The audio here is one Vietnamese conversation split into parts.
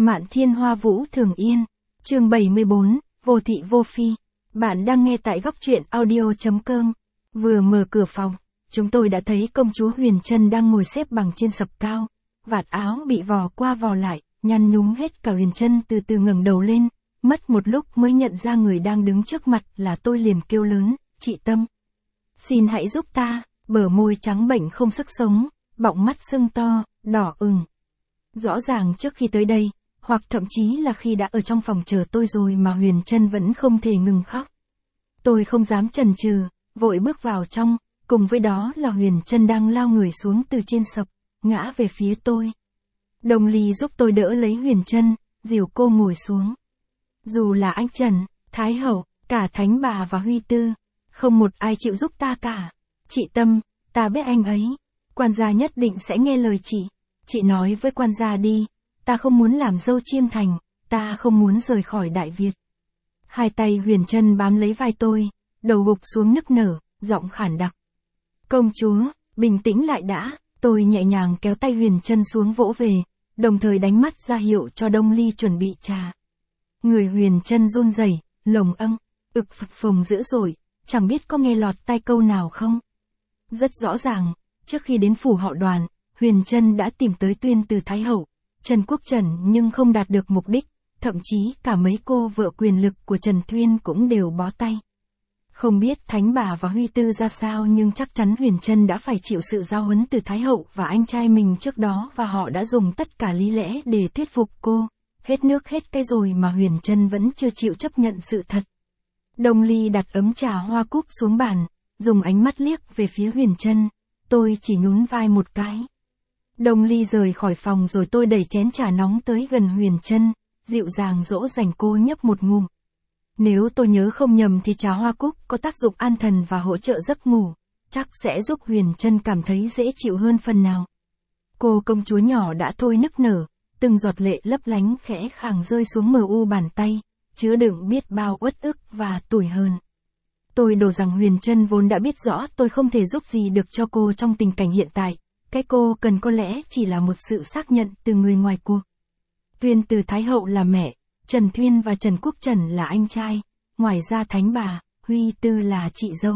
Mạn Thiên Hoa Vũ Thường Yên, chương 74, Vô Thị Vô Phi. Bạn đang nghe tại góc truyện audio.com. Vừa mở cửa phòng, chúng tôi đã thấy công chúa Huyền Trân đang ngồi xếp bằng trên sập cao. Vạt áo bị vò qua vò lại, nhăn nhúm hết cả. Huyền Trân từ từ ngẩng đầu lên, mất một lúc mới nhận ra người đang đứng trước mặt là tôi, liền kêu lớn, chị Tâm. Xin hãy giúp ta. Bờ môi trắng bệch không sức sống, bọng mắt sưng to, đỏ ửng. Rõ ràng trước khi tới đây, hoặc thậm chí là khi đã ở trong phòng chờ tôi rồi mà Huyền Trân vẫn không thể ngừng khóc. Tôi không dám chần chừ, vội bước vào trong, cùng với đó là Huyền Trân đang lao người xuống từ trên sập, ngã về phía tôi. Đồng Ly giúp tôi đỡ lấy Huyền Trân, dìu cô ngồi xuống. Dù là anh Trần, Thái Hậu, cả Thánh Bà và Huy Tư, không một ai chịu giúp ta cả. Chị Tâm, ta biết anh ấy, quan gia nhất định sẽ nghe lời chị. Chị nói với quan gia đi, ta không muốn làm dâu Chiêm Thành, ta không muốn rời khỏi Đại Việt. Hai tay Huyền Trân bám lấy vai tôi, đầu gục xuống nức nở, giọng khản đặc. Công chúa, bình tĩnh lại đã. Tôi nhẹ nhàng kéo tay Huyền Trân xuống vỗ về, đồng thời đánh mắt ra hiệu cho Đông Ly chuẩn bị trà. Người Huyền Trân run rẩy, lồng ực phập phồng dữ dội, chẳng biết có nghe lọt tai câu nào không. Rất rõ ràng, trước khi đến phủ họ Đoàn, Huyền Trân đã tìm tới tuyên từ Thái Hậu, Trần Quốc Trần nhưng không đạt được mục đích, thậm chí cả mấy cô vợ quyền lực của Trần Thuyên cũng đều bó tay. Không biết Thánh Bà và Huy Tư ra sao, nhưng chắc chắn Huyền Trân đã phải chịu sự giao huấn từ Thái Hậu và anh trai mình trước đó, và họ đã dùng tất cả lý lẽ để thuyết phục cô. Hết nước hết cái rồi mà Huyền Trân vẫn chưa chịu chấp nhận sự thật. Đông Ly đặt ấm trà hoa cúc xuống bàn, dùng ánh mắt liếc về phía Huyền Trân. Tôi chỉ nhún vai một cái. Đông Ly rời khỏi phòng rồi tôi đẩy chén trà nóng tới gần Huyền Trân, dịu dàng dỗ dành cô nhấp một ngụm. Nếu tôi nhớ không nhầm thì trà hoa cúc có tác dụng an thần và hỗ trợ giấc ngủ, chắc sẽ giúp Huyền Trân cảm thấy dễ chịu hơn phần nào. Cô công chúa nhỏ đã thôi nức nở, từng giọt lệ lấp lánh khẽ khàng rơi xuống mờ u bàn tay, chứa đựng biết bao uất ức và tủi hờn. Tôi đổ rằng Huyền Trân vốn đã biết rõ tôi không thể giúp gì được cho cô trong tình cảnh hiện tại, cái cô cần có lẽ chỉ là một sự xác nhận từ người ngoài cuộc. Tuyên từ Thái Hậu là mẹ, Trần Thuyên và Trần Quốc Trần là anh trai, ngoài ra Thánh Bà, Huy Tư là chị dâu.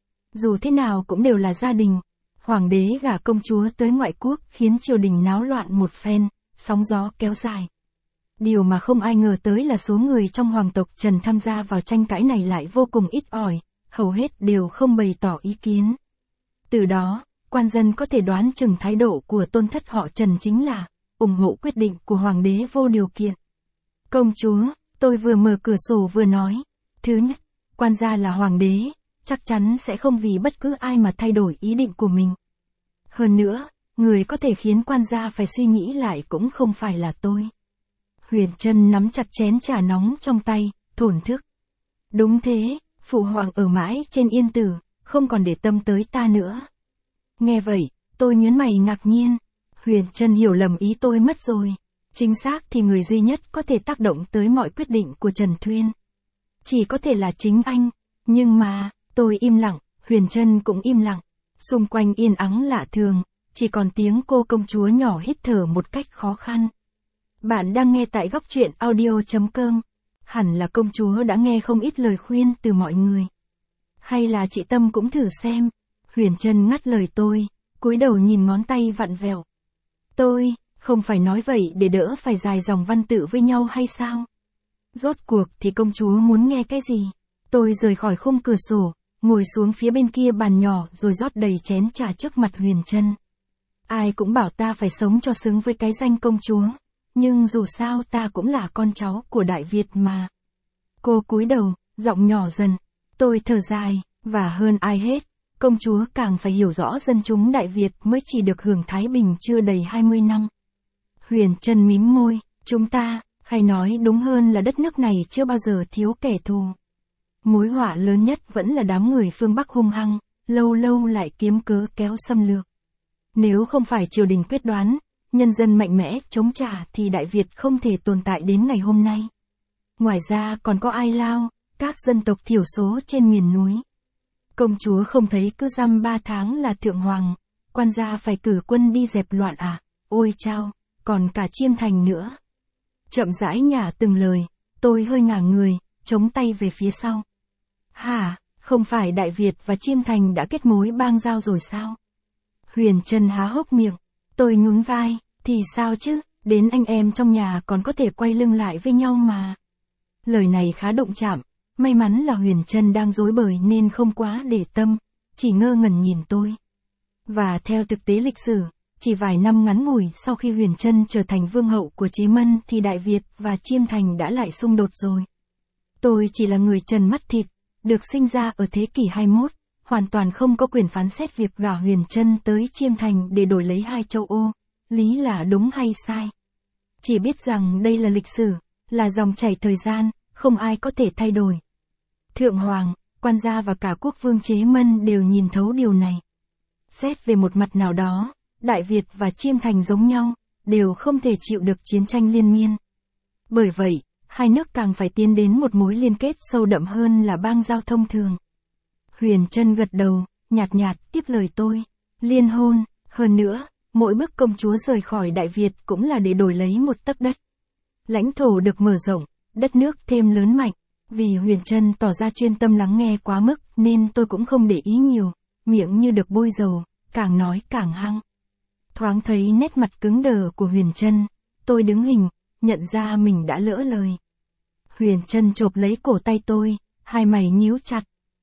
Dù thế nào cũng đều là gia đình. Hoàng đế gả công chúa tới ngoại quốc khiến triều đình náo loạn một phen, sóng gió kéo dài. Điều mà không ai ngờ tới là số người trong hoàng tộc Trần tham gia vào tranh cãi này lại vô cùng ít ỏi, hầu hết đều không bày tỏ ý kiến. Từ đó, quan dân có thể đoán chừng thái độ của tôn thất họ Trần chính là ủng hộ quyết định của hoàng đế vô điều kiện. Công chúa, tôi vừa mở cửa sổ vừa nói. Thứ nhất, quan gia là hoàng đế, chắc chắn sẽ không vì bất cứ ai mà thay đổi ý định của mình. Hơn nữa, người có thể khiến quan gia phải suy nghĩ lại cũng không phải là tôi. Huyền Trân nắm chặt chén trà nóng trong tay, thổn thức. Đúng thế, phụ hoàng ở mãi trên yên tử, không còn để tâm tới ta nữa. Nghe vậy, tôi nhướng mày ngạc nhiên. Huyền Trân hiểu lầm ý tôi mất rồi. Chính xác thì người duy nhất có thể tác động tới mọi quyết định của Trần Thuyên chỉ có thể là chính anh. Nhưng mà, tôi im lặng, Huyền Trân cũng im lặng. Xung quanh yên ắng lạ thường, chỉ còn tiếng cô công chúa nhỏ hít thở một cách khó khăn. Bạn đang nghe tại góc truyện audio.com. Hẳn là công chúa đã nghe không ít lời khuyên từ mọi người. Hay là chị Tâm cũng thử xem. Huyền Trân ngắt lời tôi, cúi đầu nhìn ngón tay vặn vẹo. Tôi, không phải nói vậy để đỡ phải dài dòng văn tự với nhau hay sao? Rốt cuộc thì công chúa muốn nghe cái gì? Tôi rời khỏi khung cửa sổ, ngồi xuống phía bên kia bàn nhỏ rồi rót đầy chén trà trước mặt Huyền Trân. Ai cũng bảo ta phải sống cho xứng với cái danh công chúa. Nhưng dù sao ta cũng là con cháu của Đại Việt mà. Cô cúi đầu, giọng nhỏ dần. Tôi thở dài, và hơn ai hết, công chúa càng phải hiểu rõ dân chúng Đại Việt mới chỉ được hưởng thái bình chưa đầy 20 năm. Huyền Trân mím môi, chúng ta, hay nói đúng hơn là đất nước này chưa bao giờ thiếu kẻ thù. Mối họa lớn nhất vẫn là đám người phương Bắc hung hăng, lâu lâu lại kiếm cớ kéo xâm lược. Nếu không phải triều đình quyết đoán, nhân dân mạnh mẽ chống trả thì Đại Việt không thể tồn tại đến ngày hôm nay. Ngoài ra còn có Ai Lao, các dân tộc thiểu số trên miền núi. Công chúa không thấy cứ dăm 3 tháng là thượng hoàng, quan gia phải cử quân đi dẹp loạn à? Ôi chao, còn cả Chiêm Thành nữa. chậm rãi nhả từng lời, tôi hơi ngả người, chống tay về phía sau. Hả, không phải Đại Việt và Chiêm Thành đã kết mối bang giao rồi sao? Huyền Trân há hốc miệng, tôi nhún vai, thì sao chứ, đến anh em trong nhà còn có thể quay lưng lại với nhau mà. Lời này khá động chạm, may mắn là Huyền Trân đang rối bời nên không quá để tâm, chỉ ngơ ngẩn nhìn tôi. Và theo thực tế lịch sử, chỉ vài năm ngắn ngủi sau khi Huyền Trân trở thành vương hậu của Chế Mân thì Đại Việt và Chiêm Thành đã lại xung đột rồi. Tôi chỉ là người trần mắt thịt, được sinh ra ở thế kỷ 21, hoàn toàn không có quyền phán xét việc gả Huyền Trân tới Chiêm Thành để đổi lấy 2 châu Ô, lý là đúng hay sai. Chỉ biết rằng đây là lịch sử, là dòng chảy thời gian, không ai có thể thay đổi. Thượng Hoàng, quan gia và cả quốc vương Chế Mân đều nhìn thấu điều này. Xét về một mặt nào đó, Đại Việt và Chiêm Thành giống nhau, đều không thể chịu được chiến tranh liên miên. Bởi vậy, hai nước càng phải tiến đến một mối liên kết sâu đậm hơn là bang giao thông thường. Huyền Trân gật đầu, nhạt nhạt tiếp lời tôi. Liên hôn, hơn nữa, mỗi bước công chúa rời khỏi Đại Việt cũng là để đổi lấy một tấc đất. Lãnh thổ được mở rộng, đất nước thêm lớn mạnh. Vì Huyền Trân tỏ ra chuyên tâm lắng nghe quá mức nên tôi cũng không để ý nhiều, miệng như được bôi dầu, càng nói càng hăng. Thoáng thấy nét mặt cứng đờ của Huyền Trân, tôi đứng hình, nhận ra mình đã lỡ lời. Huyền Trân chộp lấy cổ tay tôi, hai mày nhíu chặt.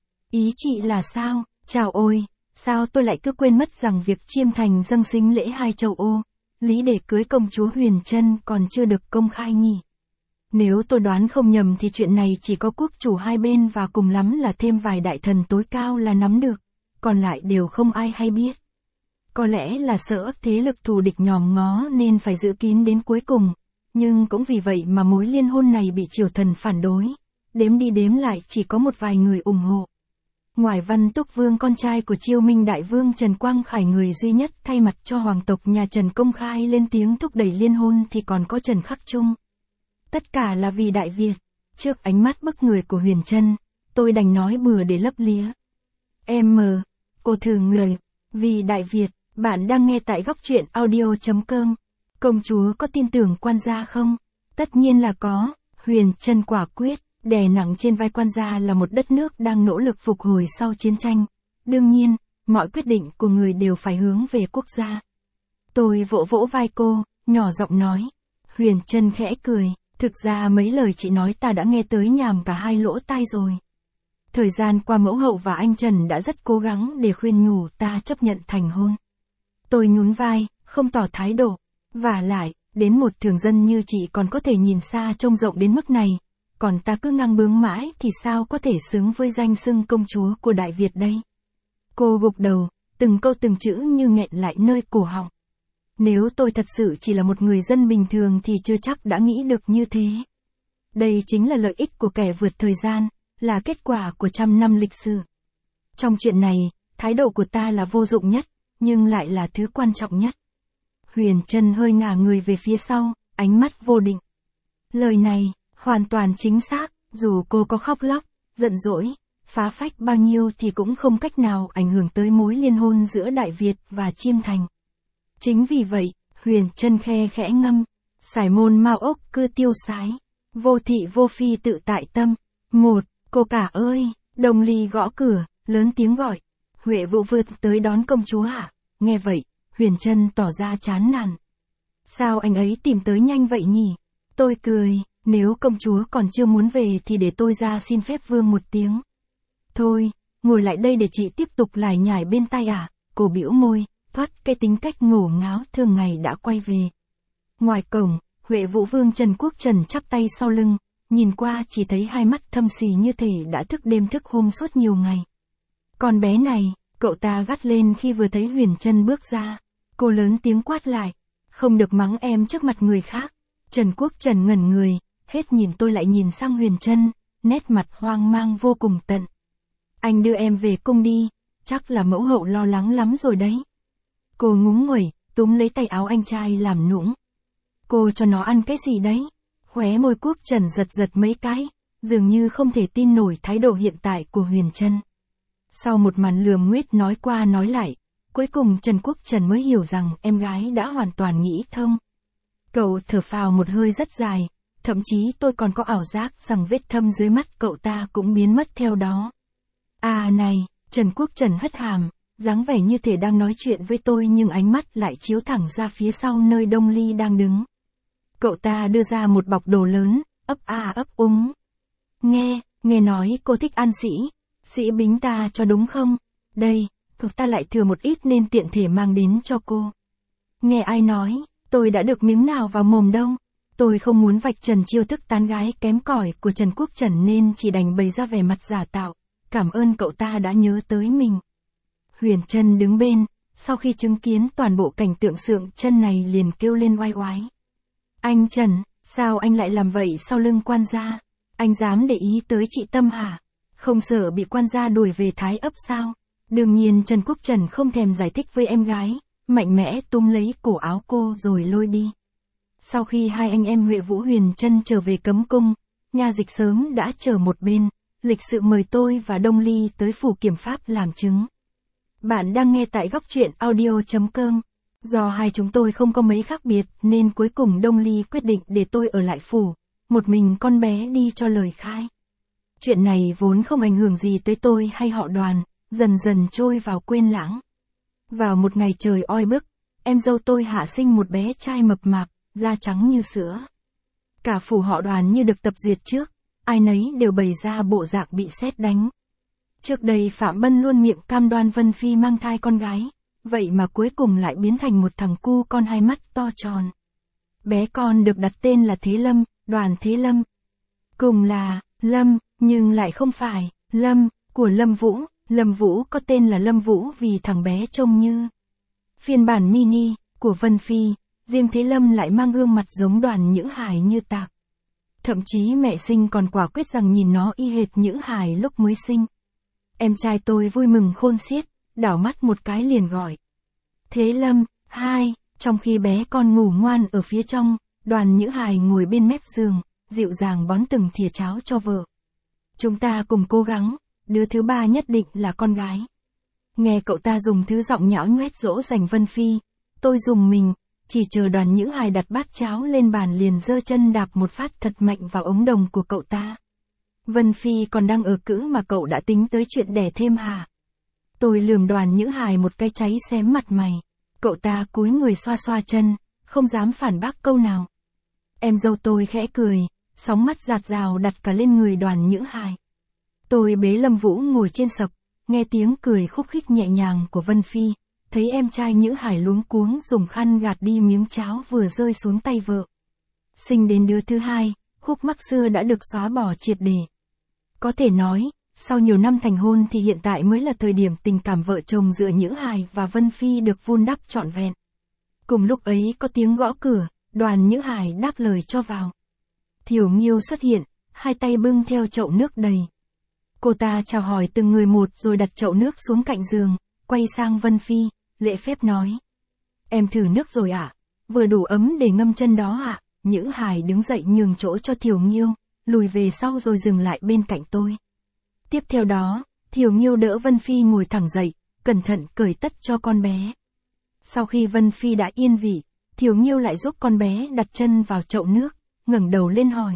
Ý chị là sao? Chào ôi, sao tôi lại cứ quên mất rằng việc Chiêm Thành dâng sính lễ 2 châu Ô, lý để cưới công chúa Huyền Trân còn chưa được công khai nhỉ? Nếu tôi đoán không nhầm thì chuyện này chỉ có quốc chủ hai bên và cùng lắm là thêm vài đại thần tối cao là nắm được, còn lại đều không ai hay biết. Có lẽ là sợ thế lực thù địch nhòm ngó nên phải giữ kín đến cuối cùng, nhưng cũng vì vậy mà mối liên hôn này bị triều thần phản đối, đếm đi đếm lại chỉ có một vài người ủng hộ. Ngoài Văn Túc Vương con trai của Chiêu Minh Đại Vương Trần Quang Khải người duy nhất thay mặt cho hoàng tộc nhà Trần công khai lên tiếng thúc đẩy liên hôn thì còn có Trần Khắc Trung. Tất cả là vì Đại Việt. Trước ánh mắt bức người của Huyền Trân, tôi đành nói bừa để lấp lía. Cô thử người, vì Đại Việt, bạn đang nghe tại góc truyện audio.com. Công chúa có tin tưởng quan gia không? Tất nhiên là có, Huyền Trân quả quyết, đè nặng trên vai quan gia là một đất nước đang nỗ lực phục hồi sau chiến tranh. Đương nhiên, mọi quyết định của người đều phải hướng về quốc gia. Tôi vỗ vỗ vai cô, nhỏ giọng nói. Huyền Trân khẽ cười. Thực ra mấy lời chị nói ta đã nghe tới nhàm cả hai lỗ tai rồi. Thời gian qua mẫu hậu và anh Trần đã rất cố gắng để khuyên nhủ ta chấp nhận thành hôn. Tôi nhún vai, không tỏ thái độ. Vả lại, đến một thường dân như chị còn có thể nhìn xa trông rộng đến mức này. Còn ta cứ ngang bướng mãi thì sao có thể xứng với danh xưng công chúa của Đại Việt đây. Cô gục đầu, từng câu từng chữ như nghẹn lại nơi cổ họng. Nếu tôi thật sự chỉ là một người dân bình thường thì chưa chắc đã nghĩ được như thế. Đây chính là lợi ích của kẻ vượt thời gian, là kết quả của trăm năm lịch sử. Trong chuyện này, thái độ của ta là vô dụng nhất, nhưng lại là thứ quan trọng nhất. Huyền Trân hơi ngả người về phía sau, ánh mắt vô định. Lời này, hoàn toàn chính xác, dù cô có khóc lóc, giận dỗi, phá phách bao nhiêu thì cũng không cách nào ảnh hưởng tới mối liên hôn giữa Đại Việt và Chiêm Thành. Chính vì vậy, Huyền Trân khe khẽ ngâm, sải môn mao ốc cưa tiêu sái, vô thị vô phi tự tại tâm. Cô cả ơi, Đồng Ly gõ cửa, lớn tiếng gọi. Huệ Vũ vượt tới đón công chúa hả? Nghe vậy, Huyền Trân tỏ ra chán nản. Sao anh ấy tìm tới nhanh vậy nhỉ? Tôi cười, nếu công chúa còn chưa muốn về thì để tôi ra xin phép vương một tiếng. Thôi, ngồi lại đây để chị tiếp tục lải nhải bên tai à? Cô bĩu môi, thoát cái tính cách ngổ ngáo thường ngày đã quay về. Ngoài cổng, Huệ Vũ Vương Trần Quốc Trần chắp tay sau lưng, nhìn qua chỉ thấy hai mắt thâm xì như thể đã thức đêm thức hôm suốt nhiều ngày. Con bé này, cậu ta gắt lên khi vừa thấy Huyền Trân bước ra. Cô lớn tiếng quát lại, không được mắng em trước mặt người khác. Trần Quốc Trần ngẩn người, hết nhìn tôi lại nhìn sang Huyền Trân, nét mặt hoang mang vô cùng tận. Anh đưa em về cung đi, chắc là mẫu hậu lo lắng lắm rồi đấy. Cô ngúng nguẩy, túm lấy tay áo anh trai làm nũng. Cô cho nó ăn cái gì đấy? Khóe môi Quốc Trần giật giật mấy cái, dường như không thể tin nổi thái độ hiện tại của Huyền Trân. Sau một màn lườm nguết nói qua nói lại, cuối cùng Trần Quốc Trần mới hiểu rằng em gái đã hoàn toàn nghĩ thông. Cậu thở phào một hơi rất dài, Thậm chí tôi còn có ảo giác rằng vết thâm dưới mắt cậu ta cũng biến mất theo đó. À này, Trần Quốc Trần hất hàm, dáng vẻ như thể đang nói chuyện với tôi nhưng ánh mắt lại chiếu thẳng ra phía sau nơi Đông Ly đang đứng. Cậu ta đưa ra một bọc đồ lớn, ấp a ấp úng. Nghe nói cô thích ăn sĩ bính ta cho đúng không? Đây, cậu ta lại thừa một ít nên tiện thể mang đến cho cô. Nghe ai nói, tôi đã được miếng nào vào mồm đâu. Tôi không muốn vạch trần chiêu thức tán gái kém cỏi của Trần Quốc Trần nên chỉ đành bày ra vẻ mặt giả tạo. Cảm ơn cậu ta đã nhớ tới mình. Huyền Trân đứng bên, sau khi chứng kiến toàn bộ cảnh tượng sượng chân này liền kêu lên oai oái. Anh Trần, sao anh lại làm vậy sau lưng quan gia? Anh dám để ý tới chị Tâm hả? Không sợ bị quan gia đuổi về Thái Ấp sao? Đương nhiên Trần Quốc Trần không thèm giải thích với em gái, mạnh mẽ túm lấy cổ áo cô rồi lôi đi. Sau khi hai anh em Huệ Vũ Huyền Trân trở về cấm cung, nhà dịch sớm đã chờ một bên, lịch sự mời tôi và Đông Ly tới phủ kiểm pháp làm chứng. Bạn đang nghe tại góc truyện audio.com. Do hai chúng tôi không có mấy khác biệt nên cuối cùng Đông Ly quyết định để tôi ở lại phủ, một mình con bé đi cho lời khai. Chuyện này vốn không ảnh hưởng gì tới tôi hay họ Đoàn, dần dần trôi vào quên lãng. Vào một ngày trời oi bức, em dâu tôi hạ sinh một bé trai mập mạp, da trắng như sữa. Cả phủ họ Đoàn như được tập duyệt trước, ai nấy đều bày ra bộ dạng bị sét đánh. Trước đây Phạm Bân luôn miệng cam đoan Vân Phi mang thai con gái, vậy mà cuối cùng lại biến thành một thằng cu con hai mắt to tròn. Bé con được đặt tên là Thế Lâm, Đoàn Thế Lâm. Cùng là Lâm, nhưng lại không phải Lâm của Lâm Vũ. Lâm Vũ có tên là Lâm Vũ vì thằng bé trông như phiên bản mini của Vân Phi, riêng Thế Lâm lại mang gương mặt giống Đoàn Nhữ Hải như tạc. Thậm chí mẹ sinh còn quả quyết rằng nhìn nó y hệt Nhữ Hải lúc mới sinh. Em trai tôi vui mừng khôn xiết, đảo mắt một cái liền gọi. Thế Lâm, hai, trong khi bé con ngủ ngoan ở phía trong, Đoàn Nhữ Hải ngồi bên mép giường, dịu dàng bón từng thìa cháo cho vợ. Chúng ta cùng cố gắng, đứa thứ ba nhất định là con gái. Nghe cậu ta dùng thứ giọng nhão nhoét dỗ dành Vân Phi, tôi rùng mình, chỉ chờ Đoàn Nhữ Hải đặt bát cháo lên bàn liền giơ chân đạp một phát thật mạnh vào ống đồng của cậu ta. Vân Phi còn đang ở cữ mà cậu đã tính tới chuyện đẻ thêm hả? Tôi lườm Đoàn Nhữ Hải một cái cháy xém mặt mày. Cậu ta cúi người xoa xoa chân, không dám phản bác câu nào. Em dâu tôi khẽ cười, sóng mắt dạt dào đặt cả lên người Đoàn Nhữ Hải. Tôi bế Lâm Vũ ngồi trên sập, nghe tiếng cười khúc khích nhẹ nhàng của Vân Phi, thấy em trai Nhữ Hải luống cuống dùng khăn gạt đi miếng cháo vừa rơi xuống tay vợ. Sinh đến đứa thứ hai, khúc mắc xưa đã được xóa bỏ triệt để. Có thể nói, sau nhiều năm thành hôn thì hiện tại mới là thời điểm tình cảm vợ chồng giữa Nhữ Hải và Vân Phi được vun đắp trọn vẹn. Cùng lúc ấy có tiếng gõ cửa, Đoàn Nhữ Hải đáp lời cho vào. Thiểu Nghiêu xuất hiện, hai tay bưng theo chậu nước đầy. Cô ta chào hỏi từng người một rồi đặt chậu nước xuống cạnh giường, quay sang Vân Phi, lễ phép nói. Em thử nước rồi ạ? Vừa đủ ấm để ngâm chân đó ạ. Nhữ Hải đứng dậy nhường chỗ cho Thiểu Nghiêu, lùi về sau rồi dừng lại bên cạnh tôi. Tiếp theo đó, Thiểu Nghiêu đỡ Vân Phi ngồi thẳng dậy, cẩn thận cởi tất cho con bé. Sau khi Vân Phi đã yên vị, Thiểu Nghiêu lại giúp con bé đặt chân vào chậu nước, ngẩng đầu lên hỏi.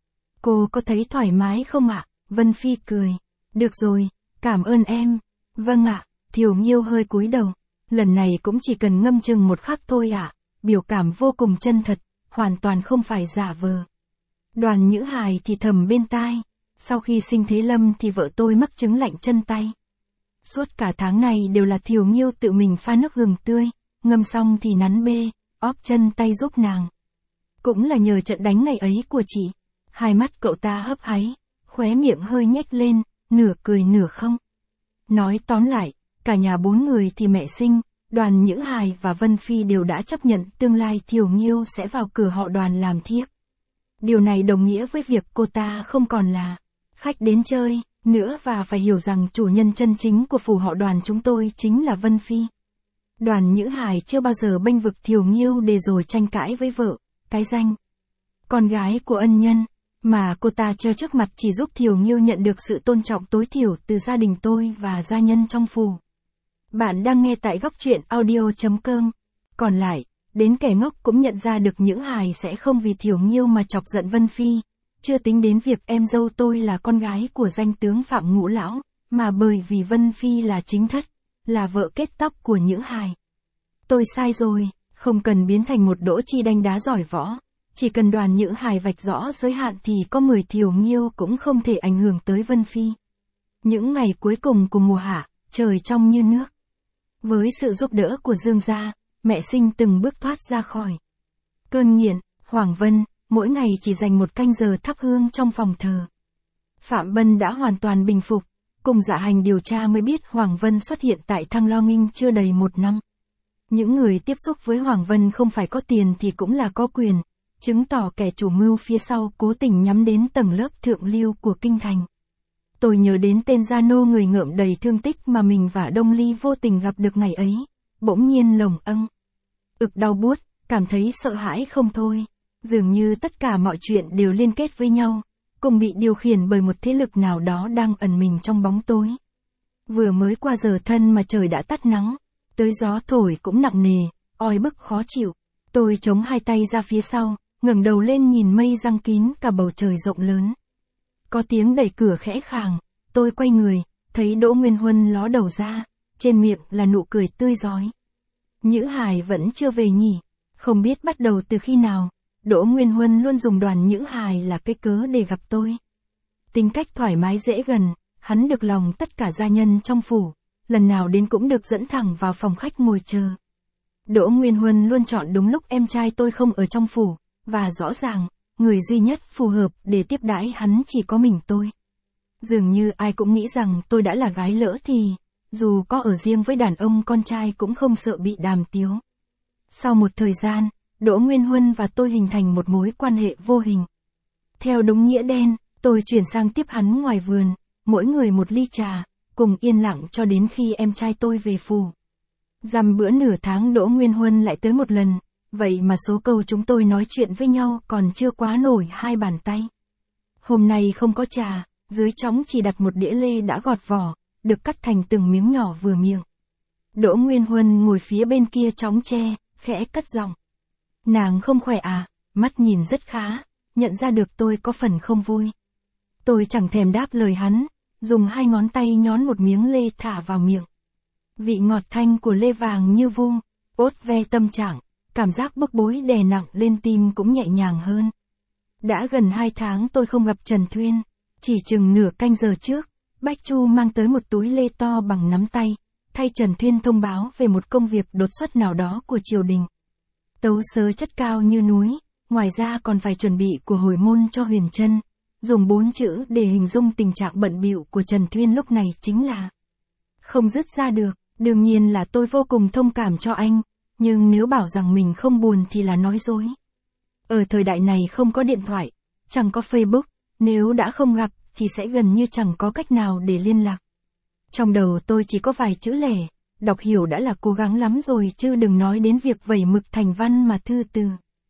Cô có thấy thoải mái không ạ? Vân Phi cười. Được rồi, cảm ơn em. Vâng ạ, Thiểu Nghiêu hơi cúi đầu. Lần này cũng chỉ cần ngâm chừng một khắc thôi ạ. Biểu cảm vô cùng chân thật, hoàn toàn không phải giả vờ. Đoàn Nhữ Hải thì thầm bên tai. Sau khi sinh Thế Lâm thì vợ tôi mắc chứng lạnh chân tay. Suốt cả tháng này đều là Thiểu Nghiêu tự mình pha nước gừng tươi, ngâm xong thì nắn bê, óp chân tay giúp nàng. Cũng là nhờ trận đánh ngày ấy của chị. Hai mắt cậu ta hấp háy, khóe miệng hơi nhếch lên, nửa cười nửa không. Nói tóm lại, cả nhà bốn người thì mẹ sinh, Đoàn Nhữ Hải và Vân Phi đều đã chấp nhận tương lai Thiểu Nghiêu sẽ vào cửa họ Đoàn làm thiếp. Điều này đồng nghĩa với việc cô ta không còn là khách đến chơi nữa và phải hiểu rằng chủ nhân chân chính của phủ họ Đoàn chúng tôi chính là Vân Phi. Đoàn Nhữ Hải chưa bao giờ bênh vực Thiểu Nghiêu để rồi tranh cãi với vợ, cái danh con gái của ân nhân, mà cô ta treo trước mặt chỉ giúp Thiểu Nghiêu nhận được sự tôn trọng tối thiểu từ gia đình tôi và gia nhân trong phủ. Bạn đang nghe tại góc truyện audio.com. Còn lại, đến kẻ ngốc cũng nhận ra được Nhữ Hài sẽ không vì Thiểu Nghiêu mà chọc giận Vân Phi, chưa tính đến việc em dâu tôi là con gái của danh tướng Phạm Ngũ Lão, mà bởi vì Vân Phi là chính thất, là vợ kết tóc của Nhữ Hài. Tôi sai rồi, không cần biến thành một Đỗ Chi Đanh đá giỏi võ, chỉ cần Đoàn Nhữ Hài vạch rõ giới hạn thì có 10 Thiểu Nghiêu cũng không thể ảnh hưởng tới Vân Phi. Những ngày cuối cùng của mùa hạ, trời trong như nước. Với sự giúp đỡ của Dương gia, mẹ Sinh từng bước thoát ra khỏi cơn nghiện. Hoàng Vân mỗi ngày chỉ dành 1 canh giờ thắp hương trong phòng thờ. Phạm Bân đã hoàn toàn bình phục, cùng Dạ Hành điều tra mới biết Hoàng Vân xuất hiện tại Thăng Lo Nghinh chưa đầy 1 năm. Những người tiếp xúc với Hoàng Vân không phải có tiền thì cũng là có quyền, chứng tỏ kẻ chủ mưu phía sau cố tình nhắm đến tầng lớp thượng lưu của kinh thành. Tôi nhớ đến tên gia nô người ngợm đầy thương tích mà mình và Đông Ly vô tình gặp được ngày ấy, bỗng nhiên lồng ực đau buốt, cảm thấy sợ hãi không thôi. Dường như tất cả mọi chuyện đều liên kết với nhau, cùng bị điều khiển bởi một thế lực nào đó đang ẩn mình trong bóng tối. Vừa mới qua giờ thân mà trời đã tắt nắng, tới gió thổi cũng nặng nề, oi bức khó chịu. Tôi chống 2 tay ra phía sau, ngẩng đầu lên nhìn mây giăng kín cả bầu trời rộng lớn. Có tiếng đẩy cửa khẽ khàng, tôi quay người, thấy Đỗ Nguyên Huân ló đầu ra, trên miệng là nụ cười tươi rói. Nhữ Hài vẫn chưa về nhỉ? Không biết bắt đầu từ khi nào, Đỗ Nguyên Huân luôn dùng Đoàn Nhữ Hài là cái cớ để gặp tôi. Tính cách thoải mái dễ gần, hắn được lòng tất cả gia nhân trong phủ, lần nào đến cũng được dẫn thẳng vào phòng khách ngồi chờ. Đỗ Nguyên Huân luôn chọn đúng lúc em trai tôi không ở trong phủ, và rõ ràng, người duy nhất phù hợp để tiếp đãi hắn chỉ có mình tôi. Dường như ai cũng nghĩ rằng tôi đã là gái lỡ thì, dù có ở riêng với đàn ông con trai cũng không sợ bị đàm tiếu. Sau một thời gian, Đỗ Nguyên Huân và tôi hình thành một mối quan hệ vô hình. Theo đúng nghĩa đen, tôi chuyển sang tiếp hắn ngoài vườn, mỗi người một ly trà, cùng yên lặng cho đến khi em trai tôi về phủ. Dăm bữa nửa tháng Đỗ Nguyên Huân lại tới một lần, vậy mà số câu chúng tôi nói chuyện với nhau còn chưa quá nổi 2 bàn tay. Hôm nay không có trà, dưới chóng chỉ đặt một đĩa lê đã gọt vỏ, được cắt thành từng miếng nhỏ vừa miệng. Đỗ Nguyên Huân ngồi phía bên kia chóng tre, khẽ cất giọng. Nàng không khỏe à? Mắt nhìn rất khá, nhận ra được tôi có phần không vui. Tôi chẳng thèm đáp lời hắn, dùng 2 ngón tay nhón một miếng lê thả vào miệng. Vị ngọt thanh của lê vàng như vu, ốt ve tâm trạng, cảm giác bức bối đè nặng lên tim cũng nhẹ nhàng hơn. Đã gần 2 tháng tôi không gặp Trần Thuyên, chỉ chừng nửa canh giờ trước, Bách Chu mang tới một túi lê to bằng nắm tay, thay Trần Thuyên thông báo về một công việc đột xuất nào đó của triều đình. Tấu sớ chất cao như núi, ngoài ra còn phải chuẩn bị của hồi môn cho Huyền Trân, dùng 4 chữ để hình dung tình trạng bận bịu của Trần Thuyên lúc này chính là không dứt ra được. Đương nhiên là tôi vô cùng thông cảm cho anh, nhưng nếu bảo rằng mình không buồn thì là nói dối. Ở thời đại này không có điện thoại, chẳng có Facebook, nếu đã không gặp thì sẽ gần như chẳng có cách nào để liên lạc. Trong đầu tôi chỉ có vài chữ lẻ, đọc hiểu đã là cố gắng lắm rồi chứ đừng nói đến việc vẩy mực thành văn mà thư từ.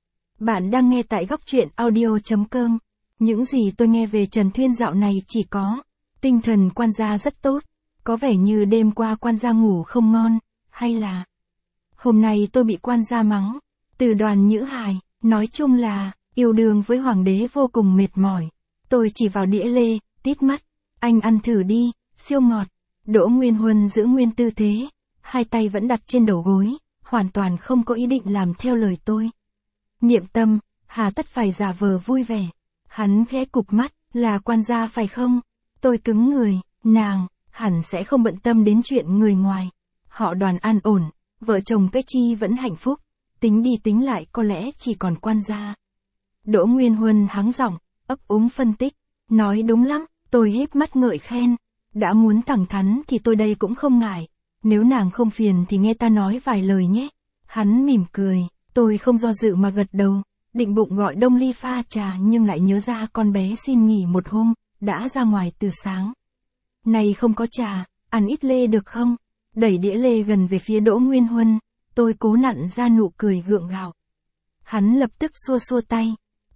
Bạn đang nghe tại góc truyện audio.com. Những gì tôi nghe về Trần Thuyên dạo này chỉ có tinh thần quan gia rất tốt, có vẻ như đêm qua quan gia ngủ không ngon, hay là hôm nay tôi bị quan gia mắng, từ Đoàn Nhữ Hài, nói chung là yêu đương với hoàng đế vô cùng mệt mỏi. Tôi chỉ vào đĩa lê, tít mắt, anh ăn thử đi, siêu ngọt. Đỗ Nguyên Huân giữ nguyên tư thế, 2 tay vẫn đặt trên đầu gối, hoàn toàn không có ý định làm theo lời tôi. Niệm tâm, hà tất phải giả vờ vui vẻ. Hắn khẽ cụp mắt, là quan gia phải không? Tôi cứng người, nàng hẳn sẽ không bận tâm đến chuyện người ngoài. Họ Đoàn an ổn, vợ chồng cái chi vẫn hạnh phúc, tính đi tính lại có lẽ chỉ còn quan gia. Đỗ Nguyên Huân hắng giọng, ấp úng phân tích, nói đúng lắm, tôi híp mắt ngợi khen. Đã muốn thẳng thắn thì tôi đây cũng không ngại, nếu nàng không phiền thì nghe ta nói vài lời nhé. Hắn mỉm cười, tôi không do dự mà gật đầu, định bụng gọi Đông Ly pha trà nhưng lại nhớ ra con bé xin nghỉ một hôm, đã ra ngoài từ sáng. Này không có trà, ăn ít lê được không? Đẩy đĩa lê gần về phía Đỗ Nguyên Huân, tôi cố nặn ra nụ cười gượng gạo. Hắn lập tức xua xua tay,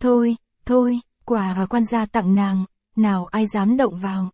thôi, quà và quan gia tặng nàng, nào ai dám động vào.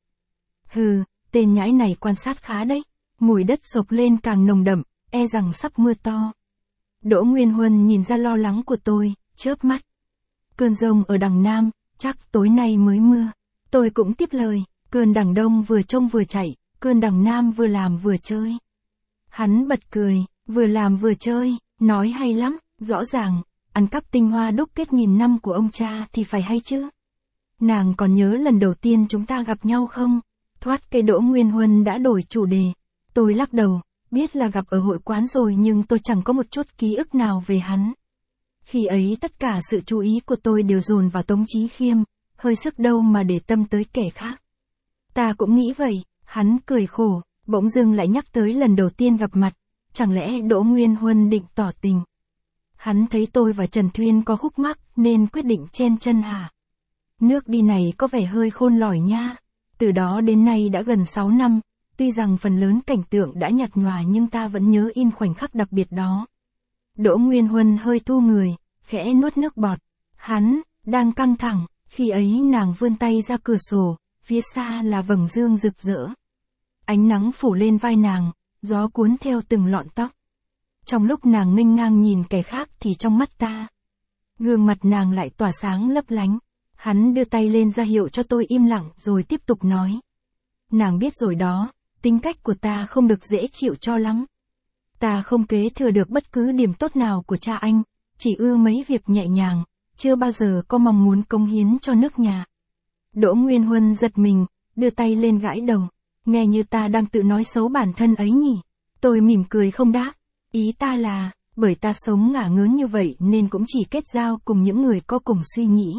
Hừ, tên nhãi này quan sát khá đấy, mùi đất sộc lên càng nồng đậm, e rằng sắp mưa to. Đỗ Nguyên Huân nhìn ra lo lắng của tôi, chớp mắt. Cơn giông ở đằng Nam, chắc tối nay mới mưa. Tôi cũng tiếp lời, cơn đằng Đông vừa trông vừa chạy, cơn đằng Nam vừa làm vừa chơi. Hắn bật cười, vừa làm vừa chơi, nói hay lắm, rõ ràng, ăn cắp tinh hoa đúc kết nghìn năm của ông cha thì phải hay chứ. Nàng còn nhớ lần đầu tiên chúng ta gặp nhau không? Thoát cây Đỗ Nguyên Huân đã đổi chủ đề. Tôi lắc đầu, biết là gặp ở hội quán rồi nhưng tôi chẳng có một chút ký ức nào về hắn. Khi ấy tất cả sự chú ý của tôi đều dồn vào Tống Chí Khiêm, hơi sức đâu mà để tâm tới kẻ khác. Ta cũng nghĩ vậy, hắn cười khổ, bỗng dưng lại nhắc tới lần đầu tiên gặp mặt, chẳng lẽ Đỗ Nguyên Huân định tỏ tình. Hắn thấy tôi và Trần Thuyên có khúc mắc nên quyết định chen chân hả? Nước đi này có vẻ hơi khôn lỏi nha. Từ đó đến nay đã gần 6 năm, tuy rằng phần lớn cảnh tượng đã nhạt nhòa nhưng ta vẫn nhớ in khoảnh khắc đặc biệt đó. Đỗ Nguyên Huân hơi thu người, khẽ nuốt nước bọt. Hắn, đang căng thẳng, khi ấy nàng vươn tay ra cửa sổ, phía xa là vầng dương rực rỡ. Ánh nắng phủ lên vai nàng, gió cuốn theo từng lọn tóc. Trong lúc nàng nghênh ngang nhìn kẻ khác thì trong mắt ta, gương mặt nàng lại tỏa sáng lấp lánh. Hắn đưa tay lên ra hiệu cho tôi im lặng rồi tiếp tục nói. Nàng biết rồi đó, tính cách của ta không được dễ chịu cho lắm. Ta không kế thừa được bất cứ điểm tốt nào của cha anh, chỉ ưa mấy việc nhẹ nhàng, chưa bao giờ có mong muốn cống hiến cho nước nhà. Đỗ Nguyên Huân giật mình, đưa tay lên gãi đầu, nghe như ta đang tự nói xấu bản thân ấy nhỉ. Tôi mỉm cười không đáp, ý ta là, bởi ta sống ngả ngớn như vậy nên cũng chỉ kết giao cùng những người có cùng suy nghĩ.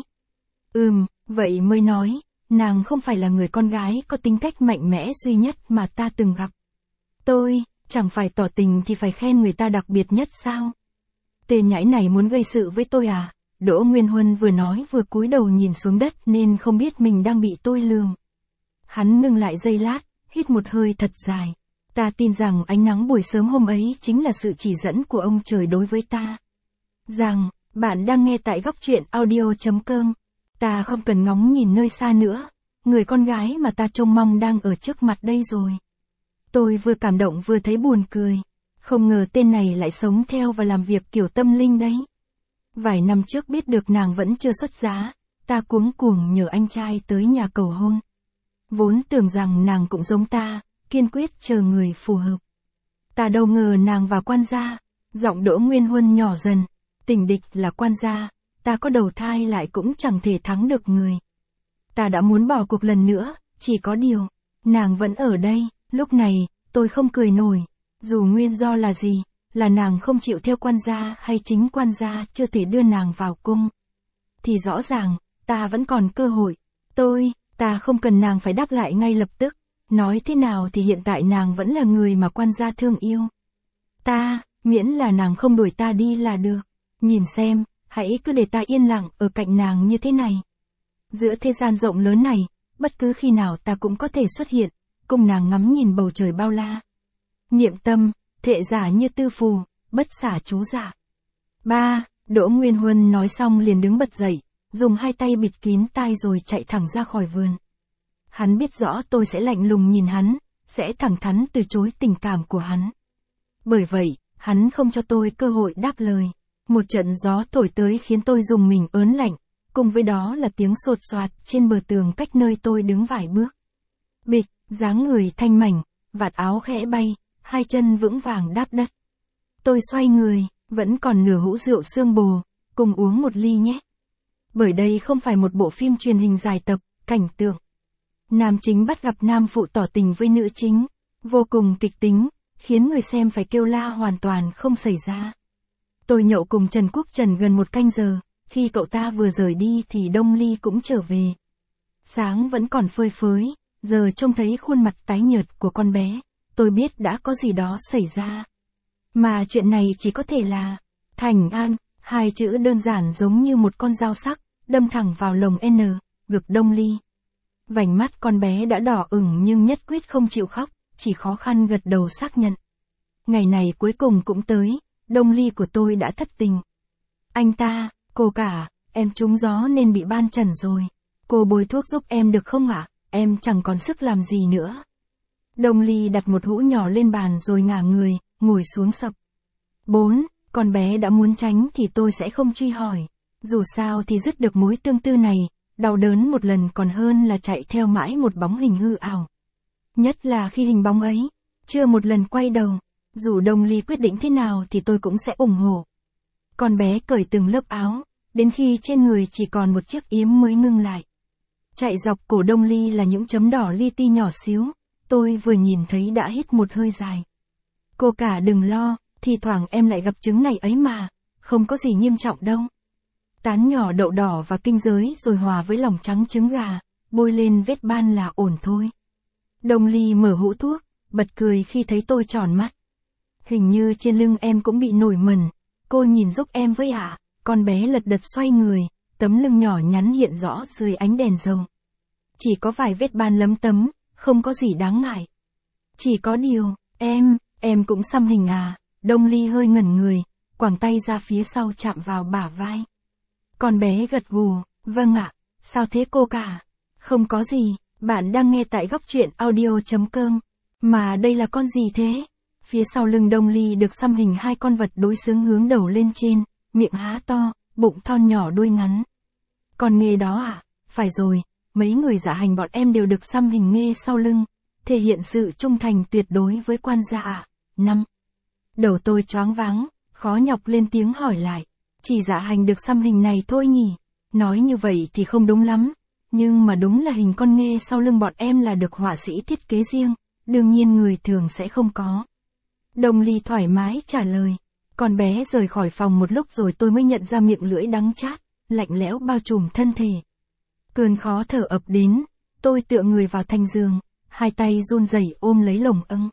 Vậy mới nói, nàng không phải là người con gái có tính cách mạnh mẽ duy nhất mà ta từng gặp. Tôi, chẳng phải tỏ tình thì phải khen người ta đặc biệt nhất sao? Tên nhãi này muốn gây sự với tôi à? Đỗ Nguyên Huân vừa nói vừa cúi đầu nhìn xuống đất nên không biết mình đang bị tôi lường. Hắn ngừng lại giây lát, hít một hơi thật dài. Ta tin rằng ánh nắng buổi sớm hôm ấy chính là sự chỉ dẫn của ông trời đối với ta. Rằng, bạn đang nghe tại góc truyện audio.com. Ta không cần ngóng nhìn nơi xa nữa, người con gái mà ta trông mong đang ở trước mặt đây rồi. Tôi vừa cảm động vừa thấy buồn cười, không ngờ tên này lại sống theo và làm việc kiểu tâm linh đấy. Vài năm trước biết được nàng vẫn chưa xuất giá, ta cuống cuồng nhờ anh trai tới nhà cầu hôn. Vốn tưởng rằng nàng cũng giống ta, kiên quyết chờ người phù hợp. Ta đâu ngờ nàng vào quan gia, giọng Đỗ Nguyên Huân nhỏ dần, tình địch là quan gia. Ta có đầu thai lại cũng chẳng thể thắng được người. Ta đã muốn bỏ cuộc lần nữa, chỉ có điều, nàng vẫn ở đây, lúc này, tôi không cười nổi. Dù nguyên do là gì, là nàng không chịu theo quan gia hay chính quan gia chưa thể đưa nàng vào cung. Thì rõ ràng, ta vẫn còn cơ hội. Ta không cần nàng phải đáp lại ngay lập tức. Nói thế nào thì hiện tại nàng vẫn là người mà quan gia thương yêu. Miễn là nàng không đuổi ta đi là được. Nhìn xem. Hãy cứ để ta yên lặng ở cạnh nàng như thế này. Giữa thế gian rộng lớn này, bất cứ khi nào ta cũng có thể xuất hiện, cùng nàng ngắm nhìn bầu trời bao la. Niệm tâm, thệ giả như tư phù, bất xả chú giả. Đỗ Nguyên Huân nói xong liền đứng bật dậy, dùng hai tay bịt kín tai rồi chạy thẳng ra khỏi vườn. Hắn biết rõ tôi sẽ lạnh lùng nhìn hắn, sẽ thẳng thắn từ chối tình cảm của hắn. Bởi vậy, hắn không cho tôi cơ hội đáp lời. Một trận gió thổi tới khiến tôi rùng mình ớn lạnh, cùng với đó là tiếng sột soạt trên bờ tường cách nơi tôi đứng vài bước. Bịch, dáng người thanh mảnh, vạt áo khẽ bay, hai chân vững vàng đáp đất. Tôi xoay người, vẫn còn nửa hũ rượu sương bồ, cùng uống một ly nhé. Bởi đây không phải một bộ phim truyền hình dài tập, cảnh tượng. Nam chính bắt gặp nam phụ tỏ tình với nữ chính, vô cùng kịch tính, khiến người xem phải kêu la hoàn toàn không xảy ra. Tôi nhậu cùng Trần Quốc Trần gần 1 canh giờ, khi cậu ta vừa rời đi thì Đông Ly cũng trở về. Sáng vẫn còn phơi phới, giờ trông thấy khuôn mặt tái nhợt của con bé, tôi biết đã có gì đó xảy ra. Mà chuyện này chỉ có thể là Thành An, hai chữ đơn giản giống như một con dao sắc, đâm thẳng vào lồng ngực Đông Ly. Vành mắt con bé đã đỏ ửng nhưng nhất quyết không chịu khóc, chỉ khó khăn gật đầu xác nhận. Ngày này cuối cùng cũng tới. Đông Ly của tôi đã thất tình. Anh ta, cô cả, em trúng gió nên bị ban trần rồi. Cô bôi thuốc giúp em được không ạ? Em chẳng còn sức làm gì nữa. Đông Ly đặt một hũ nhỏ lên bàn rồi ngả người, ngồi xuống sập. Con bé đã muốn tránh thì tôi sẽ không truy hỏi. Dù sao thì dứt được mối tương tư này, đau đớn một lần còn hơn là chạy theo mãi một bóng hình hư ảo. Nhất là khi hình bóng ấy, chưa một lần quay đầu, dù Đông Ly quyết định thế nào thì tôi cũng sẽ ủng hộ. Con bé cởi từng lớp áo, đến khi trên người chỉ còn một chiếc yếm mới ngưng lại. Chạy dọc cổ Đông Ly là những chấm đỏ li ti nhỏ xíu, tôi vừa nhìn thấy đã hít một hơi dài. Cô cả đừng lo, thi thoảng em lại gặp chứng này ấy mà, không có gì nghiêm trọng đâu. Tán nhỏ đậu đỏ và kinh giới rồi hòa với lòng trắng trứng gà, bôi lên vết ban là ổn thôi. Đông Ly mở hũ thuốc, bật cười khi thấy tôi tròn mắt. Hình như trên lưng em cũng bị nổi mẩn, cô nhìn giúp em với ạ. Con bé lật đật xoay người, tấm lưng nhỏ nhắn hiện rõ dưới ánh đèn dầu. Chỉ có vài vết ban lấm tấm, không có gì đáng ngại. Chỉ có điều, em cũng xăm hình à? Đông Ly hơi ngẩn người, quàng tay ra phía sau chạm vào bả vai. Con bé gật gù, vâng ạ, sao thế cô cả? Không có gì, bạn đang nghe tại góc truyện audio.com. Mà đây là con gì thế? Phía sau lưng Đông Ly được xăm hình hai con vật đối xứng hướng đầu lên trên, miệng há to, bụng thon nhỏ đuôi ngắn. Con nghê đó à? Phải rồi, mấy người dạ hành bọn em đều được xăm hình nghê sau lưng, thể hiện sự trung thành tuyệt đối với quan gia ạ. 5. Đầu tôi choáng váng, khó nhọc lên tiếng hỏi lại. Chỉ dạ hành được xăm hình này thôi nhỉ? Nói như vậy thì không đúng lắm, nhưng mà đúng là hình con nghê sau lưng bọn em là được họa sĩ thiết kế riêng, đương nhiên người thường sẽ không có. Đông Ly thoải mái trả lời. Con bé rời khỏi phòng một lúc rồi tôi mới nhận ra miệng lưỡi đắng chát, lạnh lẽo bao trùm thân thể. Cơn khó thở ập đến, tôi tựa người vào thành giường, hai tay run rẩy ôm lấy lồng âng.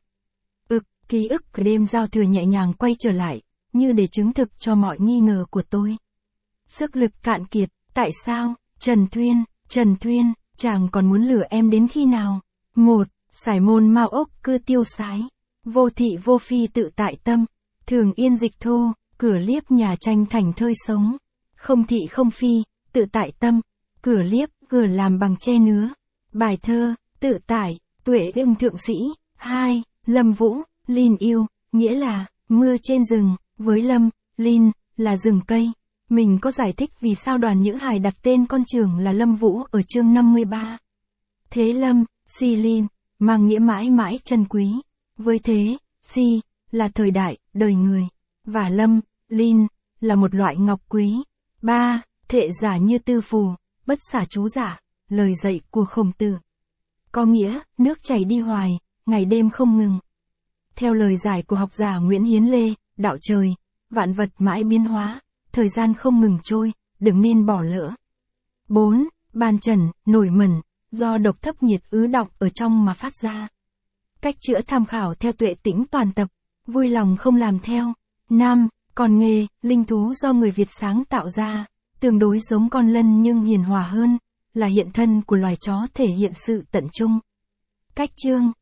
Ký ức của đêm giao thừa nhẹ nhàng quay trở lại, như để chứng thực cho mọi nghi ngờ của tôi. Sức lực cạn kiệt, tại sao, Trần Thuyên, chàng còn muốn lừa em đến khi nào? 1. Sải môn mao ốc cưa tiêu sái. Vô thị vô phi tự tại tâm. Thường yên dịch thô, cửa liếp nhà tranh thành thơi sống. Không thị không phi, tự tại tâm. Cửa liếp, cửa làm bằng tre nứa. Bài thơ, tự tại, tuệ ưng thượng sĩ. 2. Lâm Vũ, Lin yêu, nghĩa là, mưa trên rừng, với Lâm, Lin, là rừng cây. Mình có giải thích vì sao đoàn Nhữ Hài đặt tên con trưởng là Lâm Vũ ở chương 53. Thế Lâm, Si Lin, mang nghĩa mãi mãi trân quý. Với thế, Si, là thời đại, đời người. Và Lâm, Lin, là một loại ngọc quý. 3. Thệ giả như tư phù, bất xả chú giả, lời dạy của Khổng Tử. Có nghĩa, nước chảy đi hoài, ngày đêm không ngừng. Theo lời giải của học giả Nguyễn Hiến Lê, đạo trời, vạn vật mãi biến hóa, thời gian không ngừng trôi, đừng nên bỏ lỡ. 4. Ban trần, nổi mẩn, do độc thấp nhiệt ứ đọng ở trong mà phát ra. Cách chữa tham khảo theo Tuệ Tĩnh toàn tập, vui lòng không làm theo. 5. Con nghê, linh thú do người Việt sáng tạo ra, tương đối giống con lân nhưng hiền hòa hơn, là hiện thân của loài chó thể hiện sự tận trung. Cách chương